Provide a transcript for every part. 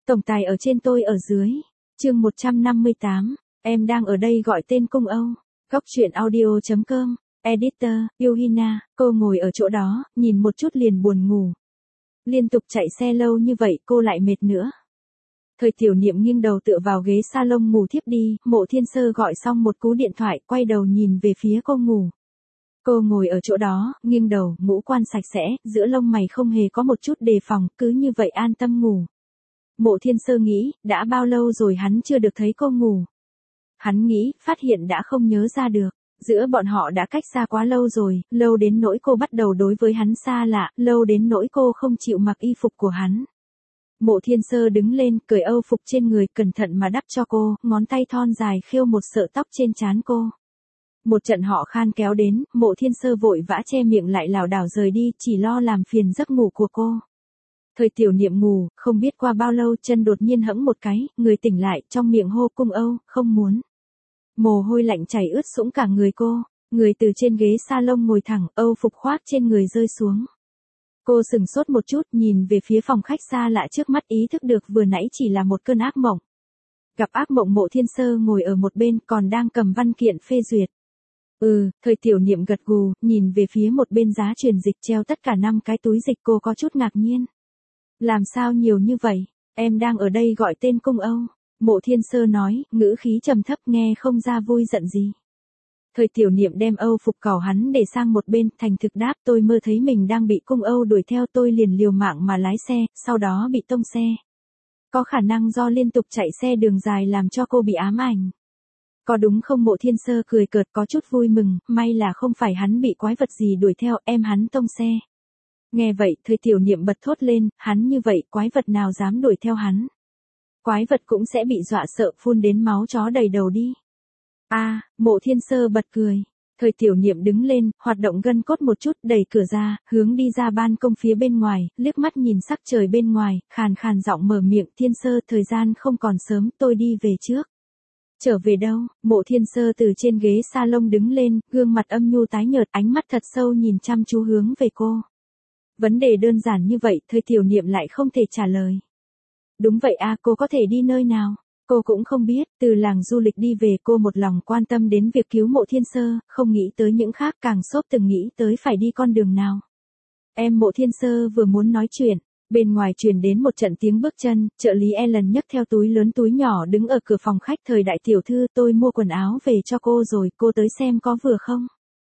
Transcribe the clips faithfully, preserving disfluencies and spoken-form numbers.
Tổng tài ở trên tôi ở dưới. Chương một trăm năm mươi tám, em đang ở đây gọi tên cung Âu. Góc truyện audio chấm com, editor, Yuhina, cô ngồi ở chỗ đó, nhìn một chút liền buồn ngủ. Liên tục chạy xe lâu như vậy cô lại mệt nữa. Thời Tiểu Niệm nghiêng đầu tựa vào ghế salon ngủ thiếp đi, Mộ Thiên Sơ gọi xong một cú điện thoại, quay đầu nhìn về phía cô ngủ. Cô ngồi ở chỗ đó, nghiêng đầu, ngũ quan sạch sẽ, giữa lông mày không hề có một chút đề phòng, cứ như vậy an tâm ngủ. Mộ Thiên Sơ nghĩ, đã bao lâu rồi hắn chưa được thấy cô ngủ. Hắn nghĩ, phát hiện đã không nhớ ra được. Giữa bọn họ đã cách xa quá lâu rồi, lâu đến nỗi cô bắt đầu đối với hắn xa lạ, lâu đến nỗi cô không chịu mặc y phục của hắn. Mộ Thiên Sơ đứng lên, cởi âu phục trên người, cẩn thận mà đắp cho cô, ngón tay thon dài khêu một sợi tóc trên trán cô. Một trận họ khan kéo đến, Mộ Thiên Sơ vội vã che miệng lại lảo đảo rời đi, chỉ lo làm phiền giấc ngủ của cô. Thời Tiểu Niệm ngủ, không biết qua bao lâu, chân đột nhiên hẫng một cái, người tỉnh lại, trong miệng hô cung Âu, không muốn. Mồ hôi lạnh chảy ướt sũng cả người cô, người từ trên ghế salon ngồi thẳng, âu phục khoác trên người rơi xuống. Cô sừng sốt một chút, nhìn về phía phòng khách xa lạ trước mắt, ý thức được vừa nãy chỉ là một cơn ác mộng. Gặp ác mộng. Mộ Thiên Sơ ngồi ở một bên, còn đang cầm văn kiện phê duyệt. Ừ, Thời Tiểu Niệm gật gù, nhìn về phía một bên giá truyền dịch treo tất cả năm cái túi dịch, cô có chút ngạc nhiên. Làm sao nhiều như vậy, em đang ở đây gọi tên cung Âu. Mộ Thiên Sơ nói, ngữ khí trầm thấp, nghe không ra vui giận gì. Thời Tiểu Niệm đem âu phục cào hắn để sang một bên, thành thực đáp, tôi mơ thấy mình đang bị cung Âu đuổi theo, tôi liền liều mạng mà lái xe, sau đó bị tông xe. Có khả năng do liên tục chạy xe đường dài làm cho cô bị ám ảnh. Có đúng không? Mộ Thiên Sơ cười cợt, có chút vui mừng, may là không phải hắn bị quái vật gì đuổi theo, em hắn tông xe. Nghe vậy, Thời Tiểu Niệm bật thốt lên, hắn như vậy, quái vật nào dám đuổi theo hắn. Quái vật cũng sẽ bị dọa sợ, phun đến máu chó đầy đầu đi. A, à, Mộ Thiên Sơ bật cười. Thời Tiểu Niệm đứng lên, hoạt động gân cốt một chút, đẩy cửa ra, hướng đi ra ban công phía bên ngoài, liếc mắt nhìn sắc trời bên ngoài, khàn khàn giọng mở miệng, Thiên Sơ, thời gian không còn sớm, tôi đi về trước. Trở về đâu? Mộ Thiên Sơ từ trên ghế salon đứng lên, gương mặt âm nhu tái nhợt, ánh mắt thật sâu nhìn chăm chú hướng về cô. Vấn đề đơn giản như vậy, Thời Tiểu Niệm lại không thể trả lời. Đúng vậy a, à, cô có thể đi nơi nào? Cô cũng không biết, từ làng du lịch đi về cô một lòng quan tâm đến việc cứu Mộ Thiên Sơ, không nghĩ tới những khác, càng xốp từng nghĩ tới phải đi con đường nào. Em. Mộ Thiên Sơ vừa muốn nói chuyện, bên ngoài truyền đến một trận tiếng bước chân, trợ lý Ellen nhấc theo túi lớn túi nhỏ đứng ở cửa phòng khách. Thời đại tiểu thư, tôi mua quần áo về cho cô rồi, cô tới xem có vừa không?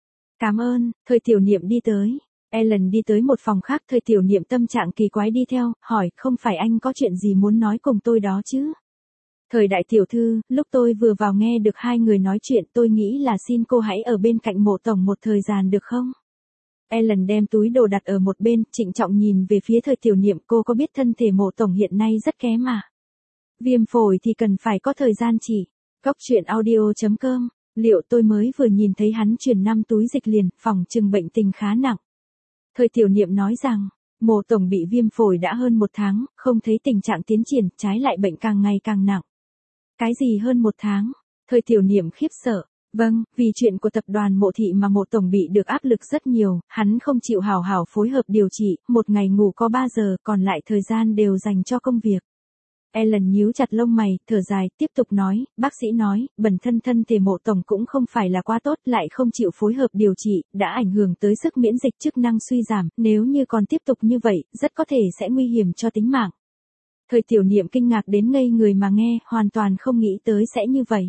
Cảm ơn. Thời Tiểu Niệm đi tới. Ellen đi tới một phòng khác. Thời Tiểu Niệm tâm trạng kỳ quái đi theo, hỏi, không phải anh có chuyện gì muốn nói cùng tôi đó chứ? Thời đại tiểu thư, lúc tôi vừa vào nghe được hai người nói chuyện, tôi nghĩ là xin cô hãy ở bên cạnh Mộ tổng một thời gian được không? Ellen đem túi đồ đặt ở một bên, trịnh trọng nhìn về phía Thời Tiểu Niệm, cô có biết thân thể Mộ tổng hiện nay rất kém mà. Viêm phổi thì cần phải có thời gian chỉ. Góc truyện audio chấm com, liệu tôi mới vừa nhìn thấy hắn truyền năm túi dịch liền, phòng chừng bệnh tình khá nặng. Thời Tiểu Niệm nói rằng, Mộ tổng bị viêm phổi đã hơn một tháng, không thấy tình trạng tiến triển, trái lại bệnh càng ngày càng nặng. Cái gì hơn một tháng? Thời Tiểu Niệm khiếp sợ. Vâng, vì chuyện của tập đoàn Mộ thị mà Mộ tổng bị được áp lực rất nhiều, hắn không chịu hào hảo phối hợp điều trị, một ngày ngủ có ba giờ, còn lại thời gian đều dành cho công việc. Ellen nhíu chặt lông mày, thở dài, tiếp tục nói, bác sĩ nói, bản thân thân thể Mộ tổng cũng không phải là quá tốt, lại không chịu phối hợp điều trị, đã ảnh hưởng tới sức miễn dịch, chức năng suy giảm, nếu như còn tiếp tục như vậy, rất có thể sẽ nguy hiểm cho tính mạng. Thời Tiểu Niệm kinh ngạc đến ngây người mà nghe, hoàn toàn không nghĩ tới sẽ như vậy.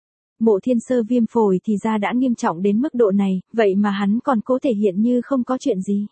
Mộ Thiên Sơ viêm phổi thì ra đã nghiêm trọng đến mức độ này, vậy mà hắn còn cố thể hiện như không có chuyện gì.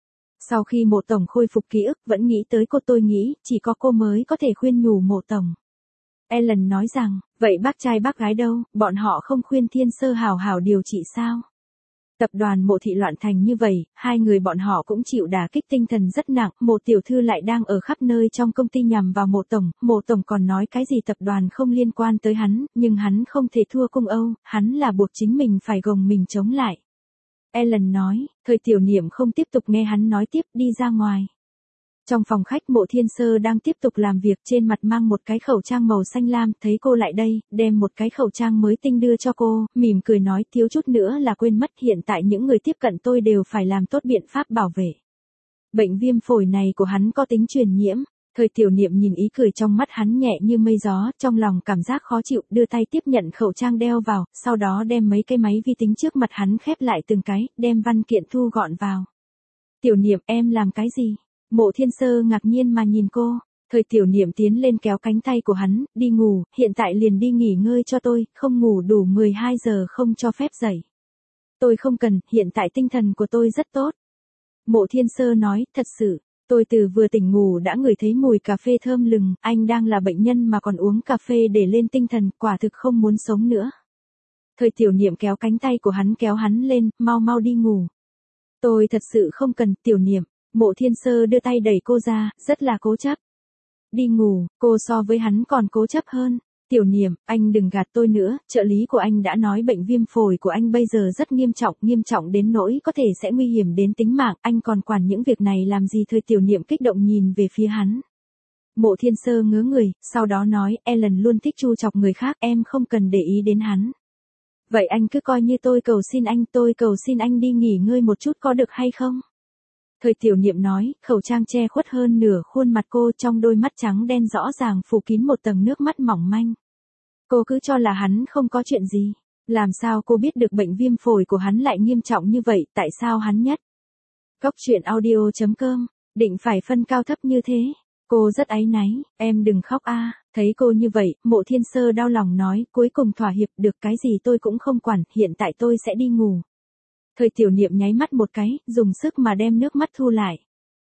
Sau khi Mộ tổng khôi phục ký ức, vẫn nghĩ tới cô, tôi nghĩ, chỉ có cô mới có thể khuyên nhủ Mộ tổng. Ellen nói rằng, vậy bác trai bác gái đâu, bọn họ không khuyên Thiên Sơ hào hào điều trị sao? Tập đoàn Mộ thị loạn thành như vậy, hai người bọn họ cũng chịu đả kích tinh thần rất nặng, Mộ tiểu thư lại đang ở khắp nơi trong công ty nhằm vào Mộ tổng, Mộ tổng còn nói cái gì tập đoàn không liên quan tới hắn, nhưng hắn không thể thua cung Âu, hắn là buộc chính mình phải gồng mình chống lại. Ellen nói, Thời Tiểu Niệm không tiếp tục nghe hắn nói tiếp, đi ra ngoài. Trong phòng khách, Mộ Thiên Sơ đang tiếp tục làm việc, trên mặt mang một cái khẩu trang màu xanh lam, thấy cô lại đây, đem một cái khẩu trang mới tinh đưa cho cô, mỉm cười nói, thiếu chút nữa là quên mất, hiện tại những người tiếp cận tôi đều phải làm tốt biện pháp bảo vệ. Bệnh viêm phổi này của hắn có tính truyền nhiễm, Thời tiểu niệm nhìn ý cười trong mắt hắn nhẹ như mây gió, trong lòng cảm giác khó chịu, đưa tay tiếp nhận khẩu trang đeo vào, sau đó đem mấy cái máy vi tính trước mặt hắn khép lại từng cái, đem văn kiện thu gọn vào. Tiểu niệm, em làm cái gì? Mộ Thiên Sơ ngạc nhiên mà nhìn cô. Thời tiểu niệm tiến lên kéo cánh tay của hắn, đi ngủ, hiện tại liền đi nghỉ ngơi cho tôi, không ngủ đủ mười hai giờ không cho phép dậy. Tôi không cần, hiện tại tinh thần của tôi rất tốt. Mộ Thiên Sơ nói, thật sự, tôi từ vừa tỉnh ngủ đã ngửi thấy mùi cà phê thơm lừng, anh đang là bệnh nhân mà còn uống cà phê để lên tinh thần, quả thực không muốn sống nữa. Thời tiểu niệm kéo cánh tay của hắn kéo hắn lên, mau mau đi ngủ. Tôi thật sự không cần, tiểu niệm. Mộ Thiên Sơ đưa tay đẩy cô ra, rất là cố chấp. Đi ngủ, cô so với hắn còn cố chấp hơn. Tiểu niệm, anh đừng gạt tôi nữa, trợ lý của anh đã nói bệnh viêm phổi của anh bây giờ rất nghiêm trọng, nghiêm trọng đến nỗi có thể sẽ nguy hiểm đến tính mạng, anh còn quản những việc này làm gì? Thời tiểu niệm kích động nhìn về phía hắn. Mộ Thiên Sơ ngớ người, sau đó nói, Ellen luôn thích chu chọc người khác, em không cần để ý đến hắn. Vậy anh cứ coi như tôi cầu xin anh, tôi cầu xin anh đi nghỉ ngơi một chút có được hay không? Thời tiểu niệm nói, khẩu trang che khuất hơn nửa khuôn mặt cô, trong đôi mắt trắng đen rõ ràng phủ kín một tầng nước mắt mỏng manh. Cô cứ cho là hắn không có chuyện gì. Làm sao cô biết được bệnh viêm phổi của hắn lại nghiêm trọng như vậy, tại sao hắn nhất? Góc truyện audio chấm com, định phải phân cao thấp như thế. Cô rất áy náy, em đừng khóc a. Thấy cô như vậy, Mộ Thiên Sơ đau lòng nói, cuối cùng thỏa hiệp, được cái gì tôi cũng không quản, hiện tại tôi sẽ đi ngủ. Thời tiểu niệm nháy mắt một cái, dùng sức mà đem nước mắt thu lại.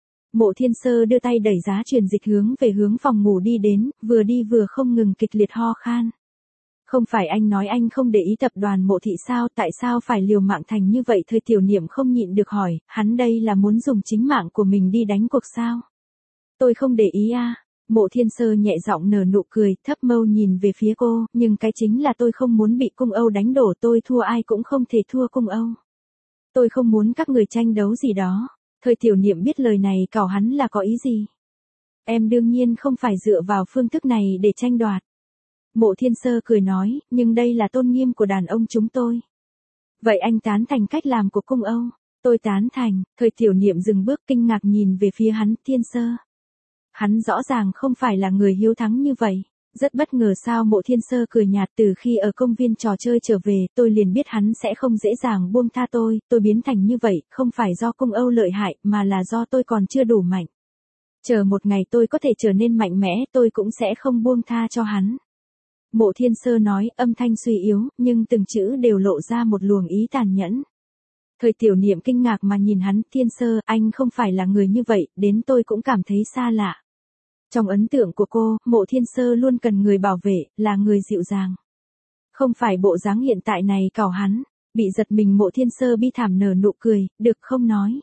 Mộ Thiên Sơ đưa tay đẩy giá truyền dịch hướng về hướng phòng ngủ đi đến, vừa đi vừa không ngừng kịch liệt ho khan. Không phải anh nói anh không để ý tập đoàn Mộ Thị sao, tại sao phải liều mạng thành như vậy? Thời tiểu niệm không nhịn được hỏi, hắn đây là muốn dùng chính mạng của mình đi đánh cuộc sao? Tôi không để ý a. Mộ Thiên Sơ nhẹ giọng nở nụ cười, thấp mâu nhìn về phía cô, nhưng cái chính là tôi không muốn bị cung Âu đánh đổ, tôi thua ai cũng không thể thua cung Âu. Tôi không muốn các người tranh đấu gì đó. Thời tiểu niệm biết lời này cào hắn là có ý gì. Em đương nhiên không phải dựa vào phương thức này để tranh đoạt. Mộ Thiên Sơ cười nói, nhưng đây là tôn nghiêm của đàn ông chúng tôi. Vậy anh tán thành cách làm của cung Âu? Tôi tán thành. Thời tiểu niệm dừng bước kinh ngạc nhìn về phía hắn, Thiên Sơ. Hắn rõ ràng không phải là người hiếu thắng như vậy. Rất bất ngờ sao? Mộ Thiên Sơ cười nhạt, từ khi ở công viên trò chơi trở về, tôi liền biết hắn sẽ không dễ dàng buông tha tôi, tôi biến thành như vậy, không phải do cung Âu lợi hại, mà là do tôi còn chưa đủ mạnh. Chờ một ngày tôi có thể trở nên mạnh mẽ, tôi cũng sẽ không buông tha cho hắn. Mộ Thiên Sơ nói, âm thanh suy yếu, nhưng từng chữ đều lộ ra một luồng ý tàn nhẫn. Thời tiểu niệm kinh ngạc mà nhìn hắn, Thiên Sơ, anh không phải là người như vậy, đến tôi cũng cảm thấy xa lạ. Trong ấn tượng của cô, Mộ Thiên Sơ luôn cần người bảo vệ, là người dịu dàng. Không phải bộ dáng hiện tại này cào hắn, bị giật mình Mộ Thiên Sơ bi thảm nở nụ cười, được không nói.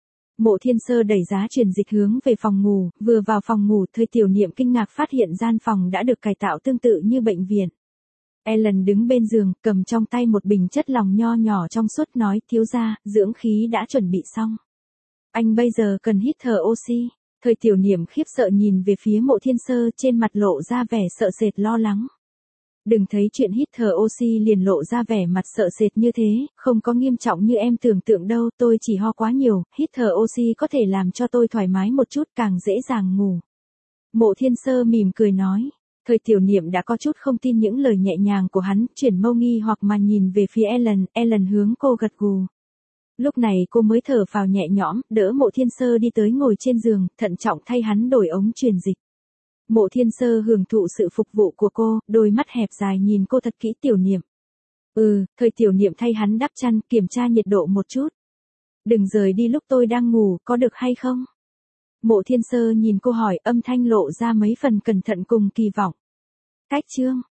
Mộ Thiên Sơ đẩy giá truyền dịch hướng về phòng ngủ, vừa vào phòng ngủ, thời tiểu niệm kinh ngạc phát hiện gian phòng đã được cải tạo tương tự như bệnh viện. Ellen đứng bên giường, cầm trong tay một bình chất lỏng nho nhỏ trong suốt nói, thiếu gia, dưỡng khí đã chuẩn bị xong. Anh bây giờ cần hít thở oxy. Thời tiểu niệm khiếp sợ nhìn về phía Mộ Thiên Sơ, trên mặt lộ ra vẻ sợ sệt lo lắng. Đừng thấy chuyện hít thở oxy liền lộ ra vẻ mặt sợ sệt như thế, không có nghiêm trọng như em tưởng tượng đâu, tôi chỉ ho quá nhiều, hít thở oxy có thể làm cho tôi thoải mái một chút, càng dễ dàng ngủ. Mộ Thiên Sơ mỉm cười nói. Thời tiểu niệm đã có chút không tin những lời nhẹ nhàng của hắn, chuyển mâu nghi hoặc mà nhìn về phía Ellen, Ellen hướng cô gật gù. Lúc này cô mới thở phào nhẹ nhõm, đỡ Mộ Thiên Sơ đi tới ngồi trên giường, thận trọng thay hắn đổi ống truyền dịch. Mộ Thiên Sơ hưởng thụ sự phục vụ của cô, đôi mắt hẹp dài nhìn cô thật kỹ. Tiểu niệm. Ừ, thời tiểu niệm thay hắn đắp chăn, kiểm tra nhiệt độ một chút. Đừng rời đi lúc tôi đang ngủ, có được hay không? Mộ Thiên Sơ nhìn cô hỏi, âm thanh lộ ra mấy phần cẩn thận cùng kỳ vọng. Cách chương.